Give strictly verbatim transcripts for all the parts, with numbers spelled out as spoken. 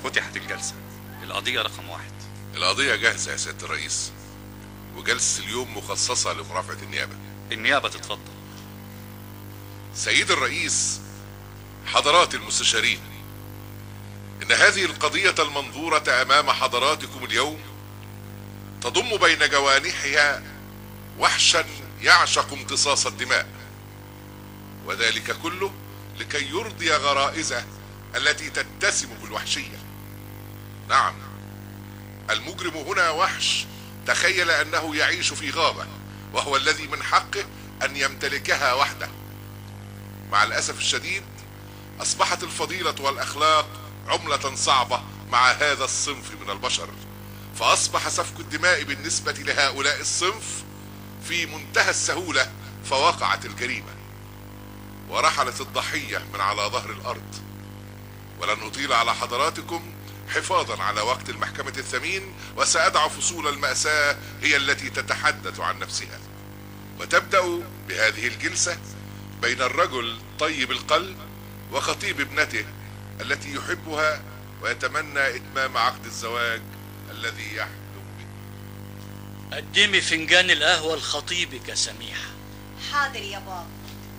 فتحت الجلسة. القضية رقم واحد. القضية جاهزة يا سيادة الرئيس، وجلسة اليوم مخصصة لمرافعة النيابة. النيابة تتفضل. سيد الرئيس، حضرات المستشارين، إن هذه القضية المنظورة أمام حضراتكم اليوم تضم بين جوانحها وحشا يعشق امتصاص الدماء، وذلك كله لكي يرضي غرائزه التي تتسم بالوحشية. نعم، المجرم هنا وحش تخيل أنه يعيش في غابة، وهو الذي من حقه أن يمتلكها وحده. مع الأسف الشديد أصبحت الفضيلة والأخلاق عملة صعبة مع هذا الصنف من البشر، فأصبح سفك الدماء بالنسبة لهؤلاء الصنف في منتهى السهولة، فوقعت الجريمة ورحلت الضحية من على ظهر الأرض. ولن أطيل على حضراتكم حفاظا على وقت المحكمة الثمين، وسأدع فصول المأساة هي التي تتحدث عن نفسها. وتبدأ بهذه الجلسة بين الرجل طيب القلب وخطيب ابنته التي يحبها ويتمنى إتمام عقد الزواج الذي يحلم به. قدمي فنجان القهوة لخطيبك يا سميحة. حاضر يا بابا.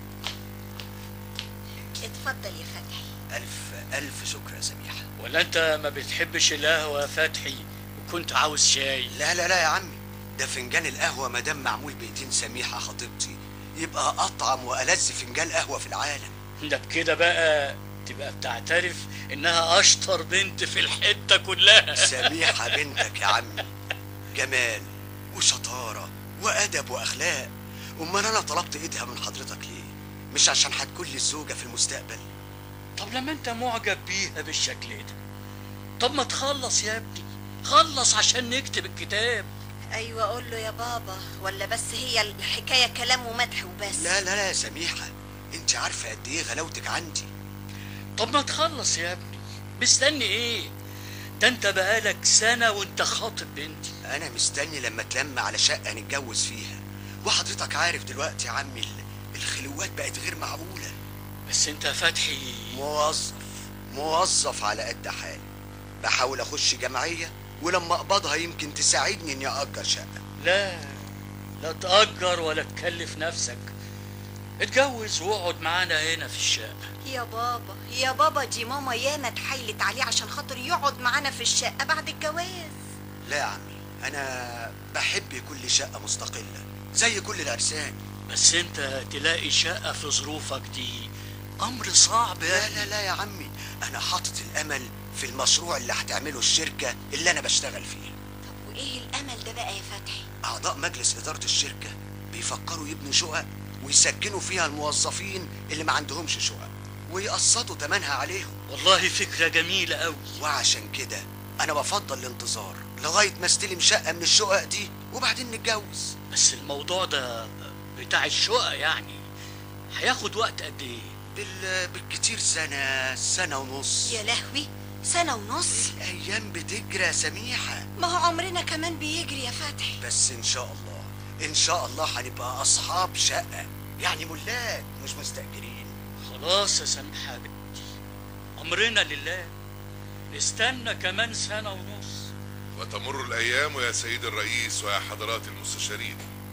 اتفضل يا فتحي. ألف ألف شكر يا سميحة. ولا أنت ما بتحبش القهوة يا فتحي وكنت عاوز شاي؟ لا لا لا يا عمي، ده فنجان القهوة مادام معمول بإيدين سميحة خطيبتي يبقى أطعم وألذ فنجان قهوة في العالم. ده بكده بقى تبقى بتعترف إنها أشطر بنت في الحتة كلها. سميحة بنتك يا عمي جمال وشطارة وأدب وأخلاق. أمال أنا طلبت إيدها من حضرتك ليه؟ مش عشان هتكون لي الزوجة في المستقبل؟ طب لما أنت معجب بيها بالشكل ده، طب ما تخلص يا ابني، خلص عشان نكتب الكتاب. ايوه قول له يا بابا، ولا بس هي الحكايه كلام ومدح وبس؟ لا لا لا يا سميحة، انت عارفة قد ايه غلاوتك عندي. طب ما تخلص يا ابني، مستني ايه؟ ده انت بقالك سنة وانت خاطب بنتي. انا مستني لما تلم على شقة نتجوز فيها، وحضرتك عارف دلوقتي يا عمي الخلوات بقت غير معقولة. بس انت فتحي موظف موظف على قد حالي، بحاول اخش جمعية ولما اقبضها يمكن تساعدني اني اجر شقة. لا لا تأجر ولا تكلف نفسك، اتجوز واقعد معانا هنا في الشقة. يا بابا يا بابا، دي ماما ياما اتحايلت عليه عشان خاطر يقعد معانا في الشقة بعد الجواز. لا يا عمي، انا بحب كل شقة مستقلة زي كل العرسان. بس انت تلاقي شقة في ظروفك دي امر صعب. لا لا لا يا عمي، انا حاطط الامل في المشروع اللي هتعمله الشركة اللي انا بشتغل فيه. طب وايه الامل ده بقى يا فتحي؟ اعضاء مجلس ادارة الشركة بيفكروا يبنوا شقق ويسكنوا فيها الموظفين اللي ما عندهمش شقق ويقسطوا تمنها عليهم. والله فكرة جميلة قوي. وعشان كده انا بفضل الانتظار لغاية ما استلم شقة من الشقق دي وبعدين نتجوز. بس الموضوع ده بتاع الشقق يعني هياخد وقت قد ايه؟ بال... بالكتير سنة سنة ونص. يا لهوي، سنة ونص؟ الايام بتجري يا سميحة. ما هو عمرنا كمان بيجري يا فتحي. بس ان شاء الله ان شاء الله هنبقى اصحاب شقة، يعني ملاك مش مستأجرين. خلاص يا سميحة بنتي، امرنا لله، نستنى كمان سنة ونص. وتمر الأيام يا سيد الرئيس ويا حضرات المستشارين،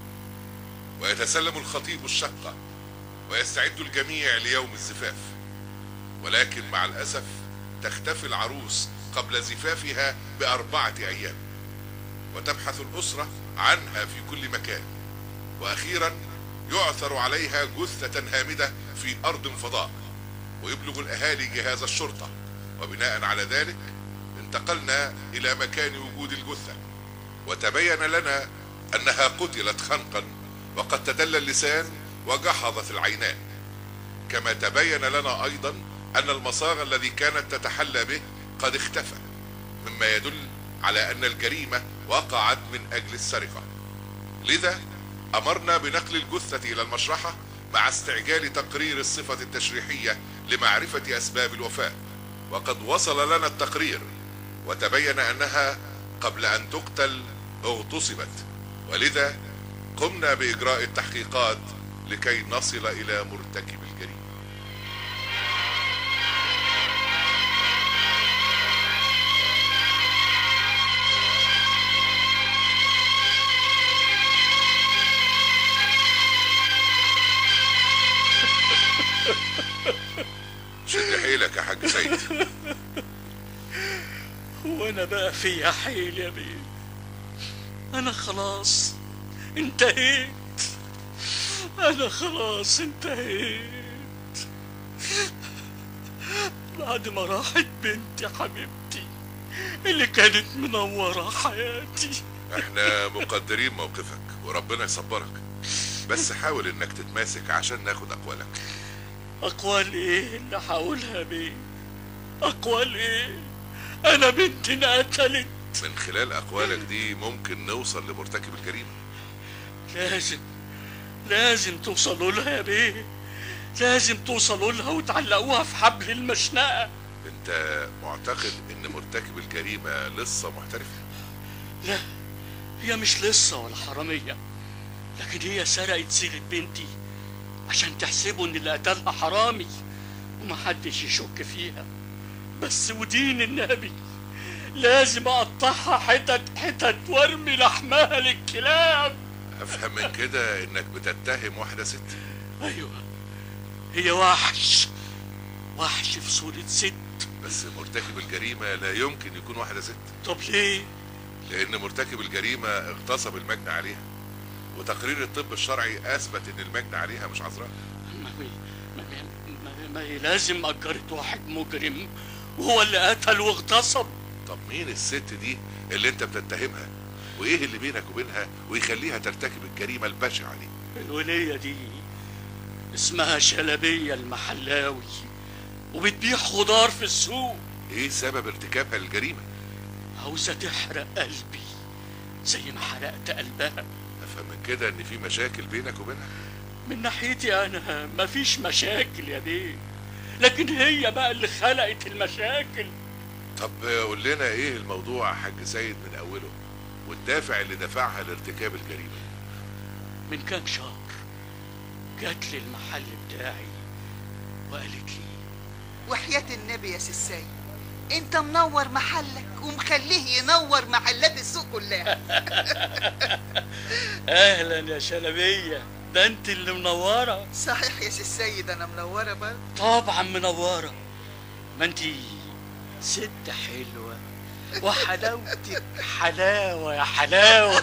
ويتسلم الخطيب الشقة ويستعد الجميع ليوم الزفاف، ولكن مع الأسف تختفي العروس قبل زفافها بأربعة أيام، وتبحث الأسرة عنها في كل مكان، وأخيرا يعثر عليها جثة هامدة في أرض فضاء، ويبلغ الأهالي جهاز الشرطة، وبناء على ذلك انتقلنا إلى مكان وجود الجثة، وتبين لنا أنها قتلت خنقا، وقد تدلى اللسان وجحظت العينان، كما تبين لنا أيضا أن المصاغ الذي كانت تتحلى به قد اختفى، مما يدل على أن الجريمة وقعت من أجل السرقة. لذا أمرنا بنقل الجثة إلى المشرحة مع استعجال تقرير الصفة التشريحية لمعرفة أسباب الوفاة، وقد وصل لنا التقرير وتبين أنها قبل أن تقتل اغتصبت، ولذا قمنا بإجراء التحقيقات لكي نصل إلى مرتكب الجريمة. حيلك يا حاج سيد. وانا بقى فيا حيل يا بيه. انا خلاص انتهيت، انا خلاص انتهيت بعد ما راحت بنتي حبيبتي اللي كانت منورة حياتي. احنا مقدرين موقفك وربنا يصبرك، بس حاول انك تتماسك عشان ناخد اقوالك. اقوال ايه اللي هقولها بيه؟ اقوال ايه؟ انا بنتي انقتلت. من خلال اقوالك دي ممكن نوصل لمرتكب الجريمة. لازم لازم توصلوا لها يا بيه، لازم توصلوا لها وتعلقوها في حبل المشنقة. انت معتقد ان مرتكب الجريمة لسه محترف؟ لا، هي مش لسه ولا حرامية، لكن هي سرقت صيغة بنتي عشان تحسبوا ان اللي قتلها حرامي ومحدش يشك فيها. بس ودين النبي لازم اقطعها حتت حتت وارمي لحمها للكلاب. افهم من كده انك بتتهم واحدة ست. ايوه، هي وحش، وحش في صورة ست. بس مرتكب الجريمة لا يمكن يكون واحدة ست. طب ليه؟ لان مرتكب الجريمة اغتصب المجني عليها، وتقرير الطب الشرعي اثبت ان المجني عليها مش عذراء. ما هي ما هي, ما- ما هي لازم اجرت واحد مجرم وهو اللي قتل واغتصب. طب مين الست دي اللي انت بتتهمها؟ وايه اللي بينك وبينها ويخليها ترتكب الجريمة البشعة دي؟ الولية دي اسمها شلبية المحلاوي وبتبيع خضار في السوق. ايه سبب ارتكابها للجريمة؟ عاوزة تحرق قلبي زي ما حرقت قلبها. افهم من كده ان في مشاكل بينك وبينها. من ناحيتي انا مفيش مشاكل يا بيه، لكن هي بقى اللي خلقت المشاكل. طب قول لنا ايه الموضوع يا حاج سيد من اوله، والدافع اللي دفعها لارتكاب الجريمة. من كام شهر جات لي المحل بتاعي وقالت لي: وحياة النبي يا سيد، انت منور محلك ومخليه ينور محلات السوق كلها. اهلا يا شلبية، ده انت اللي منورة. صحيح يا سيد، انا منورة برضه. طبعا منورة، ما انت ست حلوة وحلاوتك حلاوة يا حلاوة.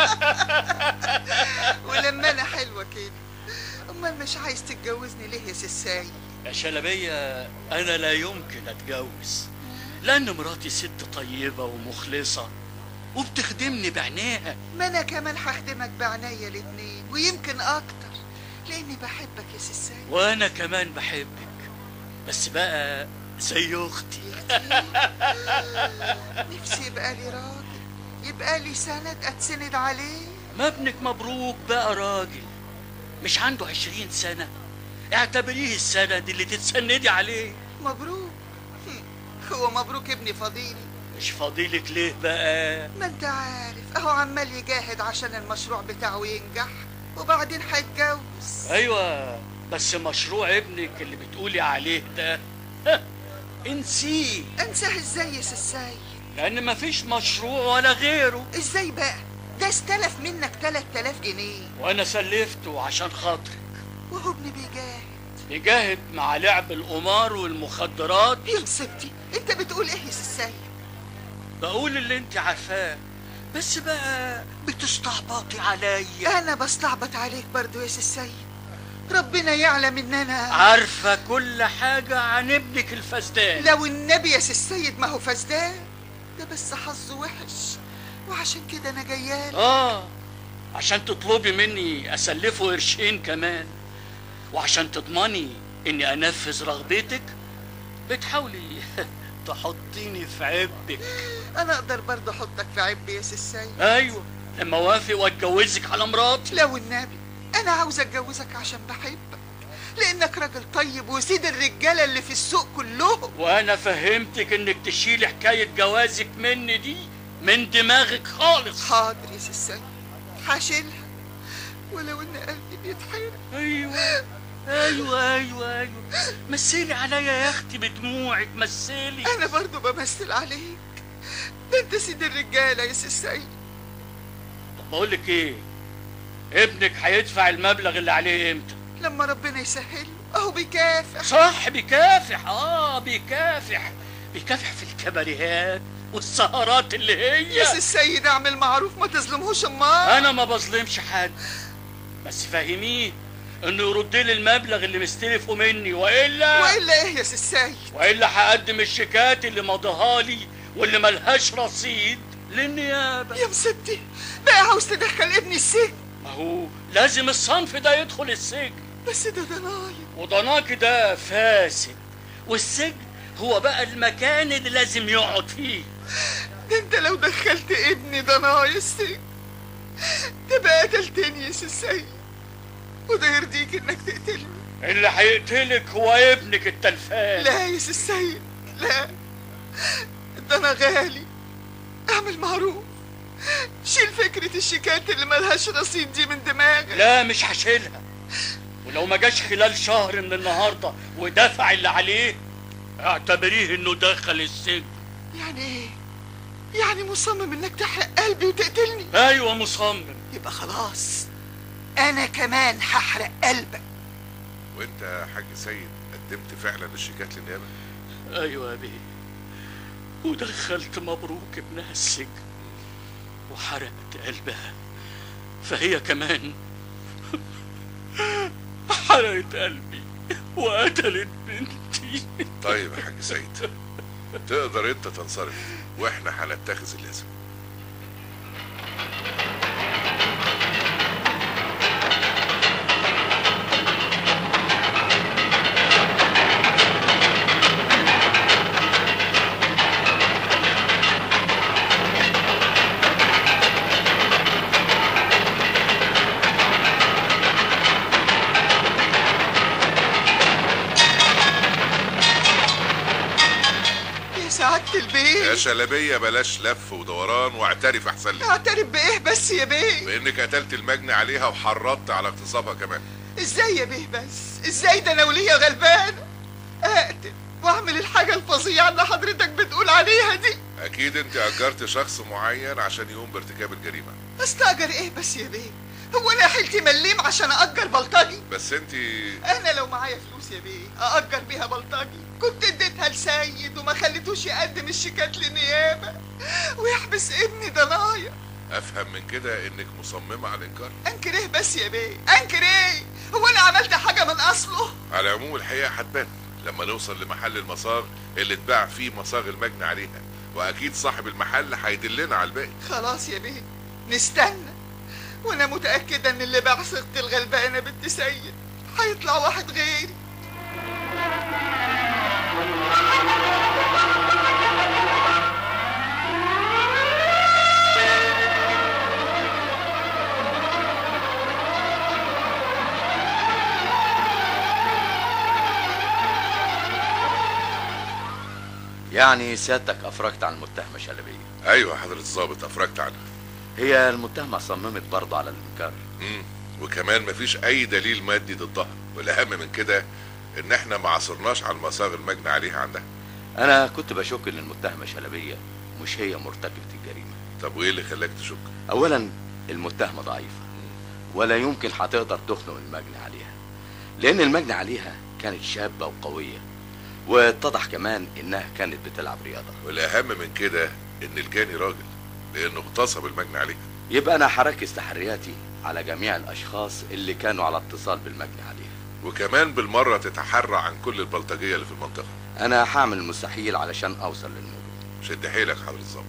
ولما انا حلوة كده، امال مش عايز تتجوزني ليه يا سيد؟ يا شلبية انا لا يمكن اتجوز، لان مراتي ست طيبة ومخلصة وبتخدمني بعينيها. ما انا كمان هخدمك بعناية الاتنين ويمكن اكتر، لاني بحبك يا سيد. وانا كمان بحبك، بس بقى زي اختي. نفسي يبقى لي راجل، يبقى لي سند اتسند عليه. ما ابنك مبروك بقى راجل، مش عنده عشرين سنة، اعتبريه السند اللي تتسندي عليه. مبروك؟ هو مبروك ابني فضيلي؟ مش فضيلك ليه بقى؟ ما انت عارف اهو عمال يجاهد عشان المشروع بتاعه ينجح، وبعدين هيتجوز. ايوه، بس مشروع ابنك اللي بتقولي عليه ده ها، انسيه. انساه ازاي يا سيد؟ لان مفيش مشروع ولا غيره. ازاي بقى؟ ده استلف منك تلات تلاف جنيه وانا سلفته عشان خاطرك. وهو ابني بيجاهد. بيجاهد مع لعب القمار والمخدرات. يا مصيبتي، انت بتقول ايه يا سيد؟ بقول اللي انت عارفاه، بس بقى بتستعبطي عليا. انا بستعبط عليك برضو يا سيد؟ ربنا يعلم ان انا عارفة كل حاجة عن ابنك الفسدان. لو النبي يا سيد ما هو فسدان، ده بس حظه وحش، وعشان كده انا جايالك. اه، عشان تطلبي مني اسلفه قرشين كمان، وعشان تضمني اني انفذ رغبتك بتحاولي تحطيني في عبك. انا اقدر برضه احطك في عبي يا سيد؟ ايوه، لما اوافق واتجوزك على مراتي. لو النبي انا عاوز اتجوزك عشان بحبك، لانك راجل طيب وسيد الرجاله اللي في السوق كلهم. وانا فهمتك انك تشيلي حكايه جوازك مني دي من دماغك خالص. حاضر يا سيد، هشيلها ولو ان قلبي بيتحرق. ايوه ايوه ايوه ايوه، مثلي عليا يا اختي بدموعك، مثلي. انا برضه بمثل عليك، ده انت سيد الرجاله يا سيد. طب بقول لك ايه، ابنك هيدفع المبلغ اللي عليه امتى؟ لما ربنا يسهله. اهو بيكافح. صح، بيكافح. اه بيكافح بيكافح في الكباريهات والسهرات اللي هي. يا سي السيد اعمل معروف، ما تظلمهوش. امال انا ما بظلمش حد، بس فهميه انه يرد لي المبلغ اللي مستلفه مني، والا والا ايه يا سي السيد؟ والا هقدم الشيكات اللي مضاها لي واللي ملهاش رصيد للنيابه. يا مصيبتي، بقى عاوز تدخل ابني السجن؟ ما هو لازم الصنف ده يدخل السجن. بس ده ضنايا. وضناكي ده فاسد، والسجن هو بقى المكان اللي لازم يقعد فيه. ده انت لو دخلت ابني ضنايا السجن تبقى قتلتني يا سي السيد، وده يرضيك انك تقتلني؟ اللي هيقتلك هو ابنك التلفان. لا يا سي السيد، لا، ده انا غالي. اعمل معروف، شيل فكرة الشيكات اللي ملهاش رصيد دي من دماغك. لا مش هشيلها، ولو ما جاش خلال شهر من النهارده ودفع اللي عليه اعتبريه انه دخل السجن. يعني ايه؟ يعني مصمم انك تحرق قلبي وتقتلني؟ ايوه مصمم. يبقى خلاص انا كمان هحرق قلبك. وانت يا حاج سيد قدمت فعلا الشيكات للنيابه؟ ايوه يا بيه، ودخلت مبروك ابنها السجن وحرقت قلبها، فهي كمان حرقت قلبي وقتلت بنتي. طيب يا حاج سيد، تقدر انت تنصرف واحنا هنتخذ اللازم. يا شلبية بلاش لف ودوران واعترف احسن لك. اعترف بايه بس يا بيه؟ بانك قتلت المجني عليها وحرضت على اغتصابها كمان. ازاي يا بيه بس؟ ازاي؟ ده انا ولية غلبانة اقتل واعمل الحاجة الفظيعة اللي حضرتك بتقول عليها دي؟ اكيد انت اجرت شخص معين عشان يقوم بارتكاب الجريمة. استاجر ايه بس يا بيه؟ هو انا حيلتي مليم عشان ااجر بلطجي؟ بس انت انا لو معايا فلوس يا بيه ااجر بيها بلطجي كنت اديتها لسيد وما خليتوش يقدم الشيكات للنيابه ويحبس ابني ضنايا. افهم من كده انك مصممه على الانكار. انكر ايه بس يا بيه؟ انكر ايه؟ هو انا عملت حاجه من اصله؟ على العموم الحقيقه هتبان لما نوصل لمحل المصاغ اللي اتباع فيه مصاغ المجني عليها، واكيد صاحب المحل هيدلنا على الباقي. خلاص يا بيه نستنى، وانا متاكده ان اللي باع صيغه الغلبانه بنت سيد هيطلع واحد غيري. يعني سيادتك افرجت عن المتهمه شلبيه؟ ايوه حضرة الضابط افرجت عنها. هي المتهمه صممت برضه على الانكار. امم وكمان مفيش اي دليل مادي ضدها، والاهم من كده ان احنا ما عثرناش على المصاغ المجني عليها عندها. انا كنت بشك ان المتهمه شلبيه مش هي مرتكبه الجريمه. طب وايه اللي خلاك تشك؟ اولا المتهمه ضعيفه ولا يمكن هتقدر تخنق المجني عليها، لان المجني عليها كانت شابه وقويه، واتضح كمان انها كانت بتلعب رياضه. والاهم من كده ان الجاني راجل لانه اغتصب المجني عليها. يبقى انا هركز تحرياتي على جميع الاشخاص اللي كانوا على اتصال بالمجني عليها، وكمان بالمره تتحرى عن كل البلطجيه اللي في المنطقه. انا هعمل المستحيل علشان اوصل للموضوع. شد حيلك حضرة الضابط.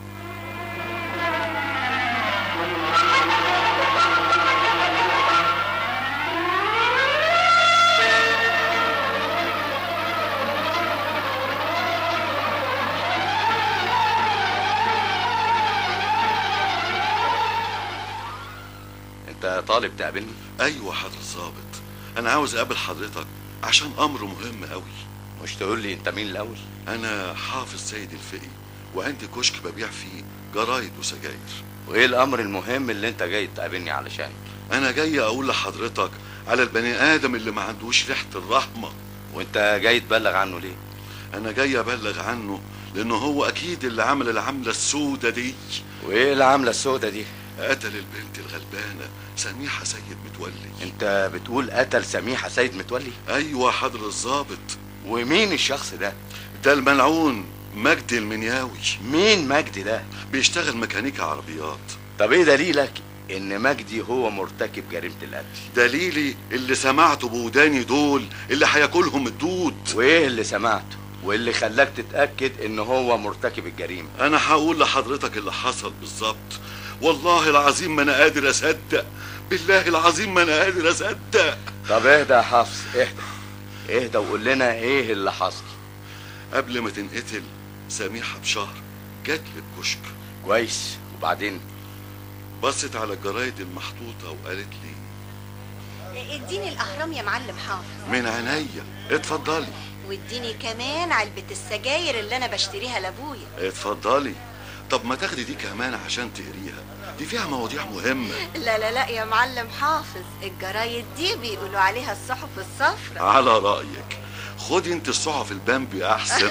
انت طالب تقابلني؟ ايوه حضرة الضابط، انا عاوز اقابل حضرتك عشان امر مهم قوي. مش تقول لي انت مين الاول؟ انا حافظ سيد الفقي وعندي كشك ببيع فيه جرايد وسجاير. وايه الامر المهم اللي انت جاي تقابلني علشانه؟ انا جاي اقول لحضرتك على البني ادم اللي ما عندوش ريحة الرحمة. وانت جاي تبلغ عنه ليه؟ انا جاي ابلغ عنه لانه هو اكيد اللي عمل العملة السودة دي. وايه العملة السودة دي؟ قتل البنت الغلبانه سميحه سيد متولي. انت بتقول قتل سميحه سيد متولي؟ ايوه حضر الضابط. ومين الشخص ده؟ ده الملعون مجدي المنياوي. مين مجدي ده؟ بيشتغل ميكانيكا عربيات. طب ايه دليلك ان مجدي هو مرتكب جريمه القتل؟ دليلي اللي سمعته بوداني دول اللي هياكلهم الدود. وايه اللي سمعته واللي خلاك تتاكد ان هو مرتكب الجريمه؟ انا هقول لحضرتك اللي حصل بالظبط. والله العظيم ما انا قادر اصدق، بالله العظيم ما انا قادر اصدق. طب اهدى يا حافظ، اهدى اهدى وقول لنا ايه اللي حصل. قبل ما تنقتل سميحه بشهر جت لي الكشك. كويس، وبعدين؟ بصت على الجرايد المحطوطه وقالت لي اديني الاهرام يا معلم حافظ. من عينيا، اتفضلي. واديني كمان علبة السجاير اللي انا بشتريها لابويا. اتفضلي. طب ما تاخدي دي كمان عشان تقريها، دي فيها مواضيع مهمة. لا لا لا يا معلم حافظ، الجرايد دي بيقولوا عليها الصحف الصفراء. على رأيك، خدي انت الصحف البامبي احسن.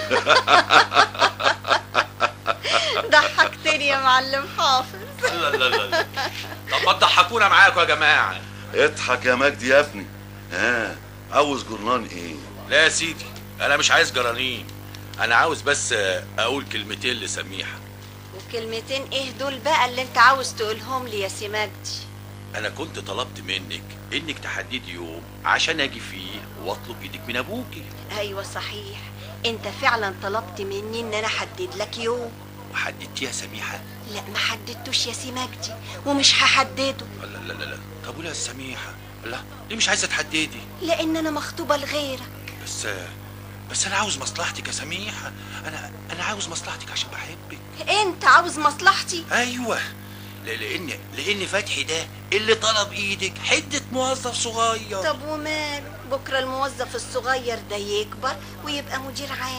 ضحكتني يا معلم حافظ. لا لا لا لا. طب ما تضحكونا معاكم يا جماعة. اضحك يا مجدي يا ابني. ها، عاوز جرنان ايه؟ لا يا سيدي، انا مش عايز جرانين، انا عاوز بس اقول كلمتين لسميحة. وكلمتين ايه دول بقى اللي انت عاوز تقولهم لي يا سي مجدي؟ انا كنت طلبت منك انك تحددي يوم عشان اجي فيه واطلب ايدك من ابوكي. ايوه صحيح، انت فعلا طلبت مني ان انا احدد لك يوم. وحددتيه يا سميحة؟ لا ما حددتوش يا سي مجدي، ومش هحدده. لا لا لا لا. طب قولي يا سميحة، لا ليه مش عايزة تحددي؟ لان انا مخطوبة لغيرك. بس بس انا عاوز مصلحتك يا سميحة، انا انا عاوز مصلحتك عشان بحبك. انت عاوز مصلحتي؟ ايوه، لان لان فتحي ده اللي طلب ايدك حته موظف صغير. طب وماله، بكره الموظف الصغير ده يكبر ويبقى مدير عام.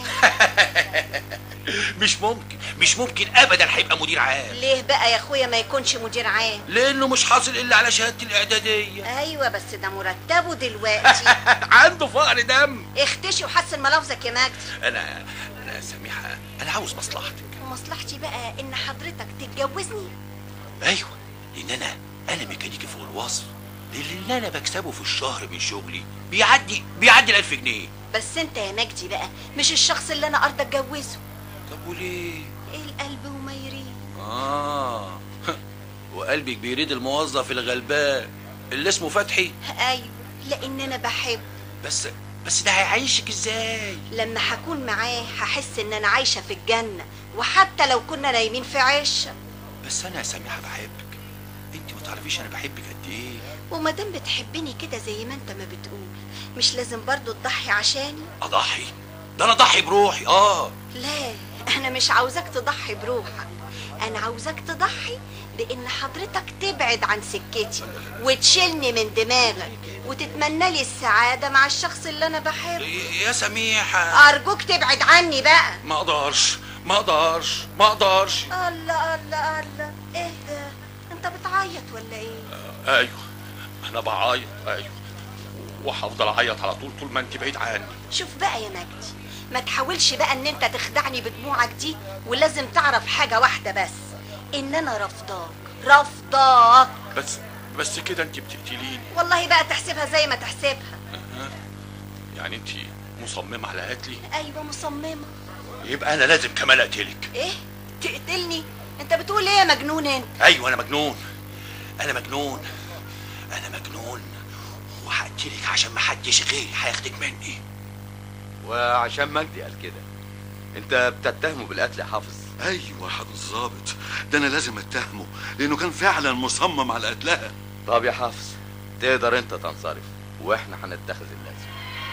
مش ممكن مش ممكن ابدا هيبقى مدير عام. ليه بقى يا اخويا ما يكونش مدير عام؟ لانه مش حاصل الا على شهاده الاعداديه. ايوه بس ده مرتبه دلوقتي. عنده فقر دم. اختشي وحسن ملفظك يا مجدي. انا انا سميحه، انا عاوز مصلحتك. ومصلحتي بقى ان حضرتك تتجوزني. ايوه، لان انا انا ميكانيكي فوق الوصف، اللي انا بكسبه في الشهر من شغلي بيعدي بيعدي الألف جنيه. بس انت يا مجدي بقى مش الشخص اللي انا ارضى اتجوزه. طب وليه؟ القلب وما يريد. اه وقلبك بيريد الموظف الغلبان اللي اسمه فتحي؟ ايوه، لان انا بحبه. بس بس ده هيعيشك ازاي؟ لما هكون معاه هحس ان انا عايشه في الجنه، وحتى لو كنا نايمين في عشه. بس انا يا سميحه بحبك، انت ما تعرفيش انا بحبك قد ايه. وما دام بتحبني كده زي ما انت ما بتقول، مش لازم برضو تضحي عشاني؟ اضحي؟ ده انا اضحي بروحي. اه لا، انا مش عاوزاك تضحي بروحك، انا عاوزاك تضحي بان حضرتك تبعد عن سكتي وتشيلني من دماغك وتتمنى لي السعاده مع الشخص اللي انا بحبه. يا سميحه ارجوك تبعد عني بقى. ما اقدرش ما اقدرش ما اقدرش. الله الله الله، ايه ده؟ انت بتعيط ولا ايه؟ آه ايوه انا بعيط، ايوه، وهفضل اعيط على طول طول ما انت بعيد عني. شوف بقى يا مجدي، ما تحاولش بقى ان انت تخدعني بدموعك دي، ولازم تعرف حاجه واحده بس، ان انا رفضاك رفضاك. بس بس كده انت بتقتليني. والله بقى تحسبها زي ما تحسبها. أه. يعني انت مصممه على قتلي؟ ايوه مصممه. يبقى انا لازم كمان اقتلك. ايه؟ تقتلني؟ انت بتقول ايه يا مجنون انت؟ ايوه انا مجنون، انا مجنون انا مجنون وهقتلك عشان ما حدش غيري هياخدك مني. وعشان مجدي قال كده انت بتتهمه بالقتل يا حافظ؟ ايوه حضرة الظابط، ده انا لازم اتهمه لانه كان فعلا مصمم على قتلها. طب يا حافظ تقدر انت تنصرف واحنا هنتخذ اللازم.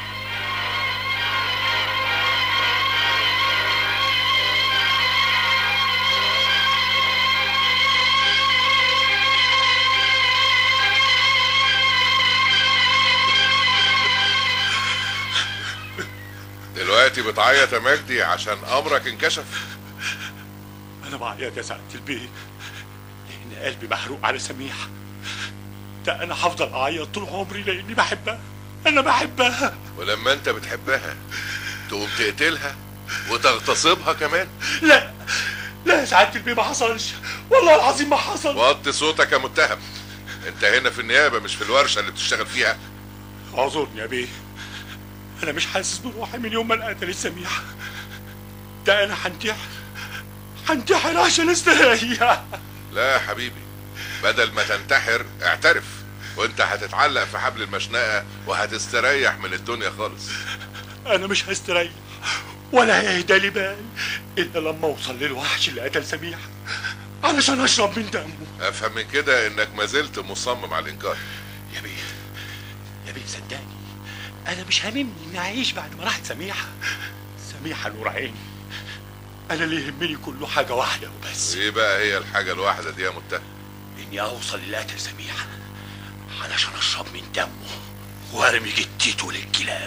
دلوقتي بتعيط يا مجدي عشان امرك انكشف؟ انا بعيط يا سعادة البيه لان قلبي محروق على سميحة. ده انا هفضل اعيط طول عمري لاني بحبها، انا بحبها. ولما انت بتحبها تقوم تقتلها وتغتصبها كمان؟ لا لا يا سعاده البيه، ما حصلش، والله العظيم ما حصل. وطي صوتك يا متهم، انت هنا في النيابه مش في الورشه اللي بتشتغل فيها. اعذرني يا بيه، انا مش حاسس بروحي من يوم ما انقتلت سميحه. ده انا هنتحر هنتحر عشان استريح. لا يا حبيبي، بدل ما تنتحر اعترف، وانت هتتعلق في حبل المشنقه وهتستريح من الدنيا خالص. انا مش هستريح ولا هيهدى لي بال الا لما اوصل للوحش اللي قتل سميحه علشان اشرب من دمه. افهم من كده انك ما زلت مصمم على الانكار. يا بيه يا بيه صدقني، انا مش هاممني اني اعيش بعد ما راحت سميحه. سميحه نور عيني، انا اللي يهمني كله حاجه واحده وبس. ايه بقى هي الحاجه الواحده دي يا متهم؟ اني اوصل لقتل سميحه علشان اشرب من دمه وارمي جتته للكلاب.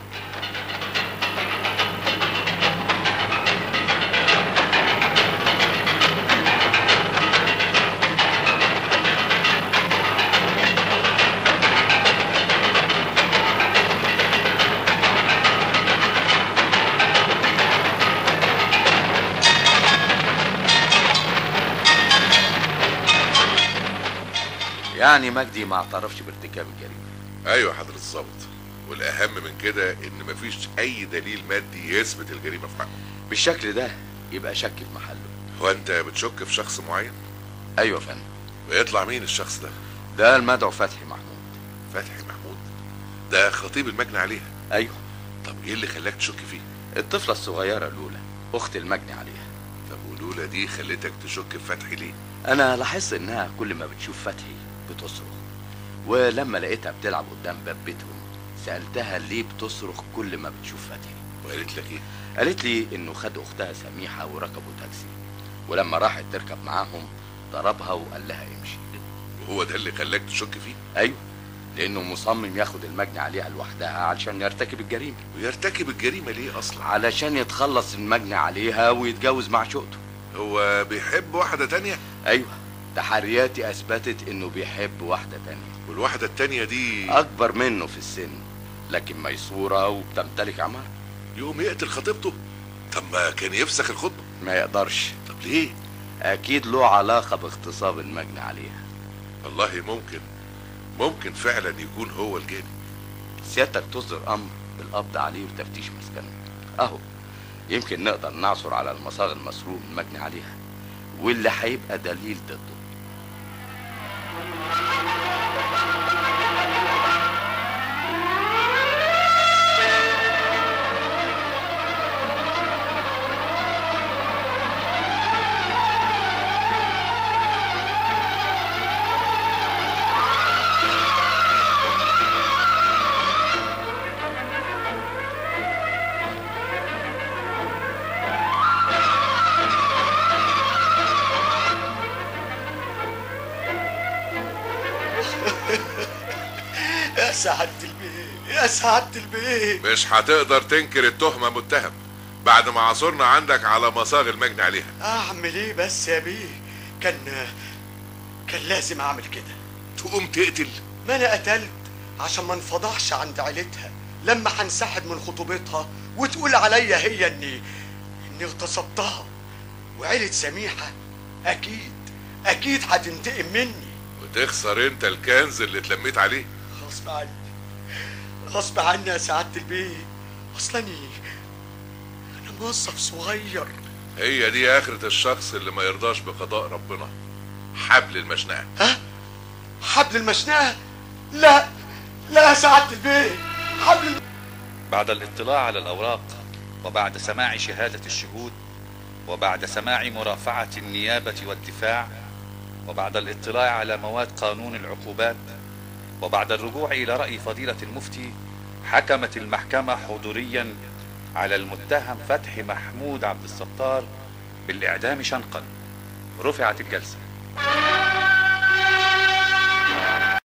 يعني مجدي ما اعترفش بارتكاب الجريمه؟ ايوه حضرة الضابط، والاهم من كده ان مفيش اي دليل مادي يثبت الجريمه في حقه. بالشكل ده يبقى شك في محله. هو انت بتشك في شخص معين؟ ايوه يا فندم. ويطلع مين الشخص ده؟ ده المدعو فتحي محمود. فتحي محمود ده خطيب المجني عليها؟ ايوه. طب ايه اللي خلاك تشك فيه؟ الطفله الصغيره لولا اخت المجني عليها. طب ولولا دي خلتك تشك في فتحي ليه؟ انا لاحظت انها كل ما بتشوف فتحي بتصرخ، ولما لقيتها بتلعب قدام باب بيتهم سألتها ليه بتصرخ كل ما بتشوف فتحي. وقالت لك ايه؟ قالت لي انه خد اختها سميحة وركبوا تاكسي، ولما راحت تركب معاهم ضربها وقال لها امشي. وهو ده اللي خلاك تشك فيه؟ ايوه، لانه مصمم ياخد المجني عليها لوحدها علشان يرتكب الجريمة. ويرتكب الجريمة ليه اصلا؟ علشان يتخلص المجني عليها ويتجوز مع شقته. هو بيحب واحدة تانية؟ ايوه، تحرياتي اثبتت انه بيحب واحدة تانية. والواحدة التانية دي اكبر منه في السن لكن ميسورة وبتمتلك عمارة. يقوم يقتل خطيبته؟ طب ما كان يفسخ الخطبة. ما يقدرش. طب ليه؟ اكيد له علاقة باغتصاب المجني عليها. والله ممكن ممكن فعلا يكون هو الجاني. سيادتك تصدر امر بالقبض عليه وتفتيش مسكنه، اهو يمكن نقدر نعثر على المصاغ المسروق المجني عليها واللي هيبقى دليل ضده. يا سعادة البيه، يا سعادة البيه، مش هتقدر تنكر التهمة متهم بعد ما عثرنا عندك على مصاغ المجني عليها. اعمل ايه بس يا بيه؟ كان كان لازم اعمل كده. تقوم تقتل؟ ما انا قتلت عشان ما انفضحش عند عيلتها لما هنسحب من خطوبتها وتقول عليا هي اني اني اغتصبتها. وعيلة سميحة اكيد اكيد هتنتقم مني وتخسر انت الكنز اللي اتلميت عليه. غصب عني غصب عني يا سعادة البيه، اصلاني انا موظف صغير. هي دي اخرة الشخص اللي ما يرضاش بقضاء ربنا، حبل المشنقة. ها؟ حبل المشنقة؟ لا لا يا سعادة البيه، حبل الم... بعد الاطلاع على الأوراق وبعد سماع شهادة الشهود وبعد سماع مرافعة النيابة والدفاع وبعد الاطلاع على مواد قانون العقوبات وبعد الرجوع إلى رأي فضيلة المفتي، حكمت المحكمة حضوريا على المتهم فتحي محمود عبد الستار بالإعدام شنقا. رفعت الجلسة.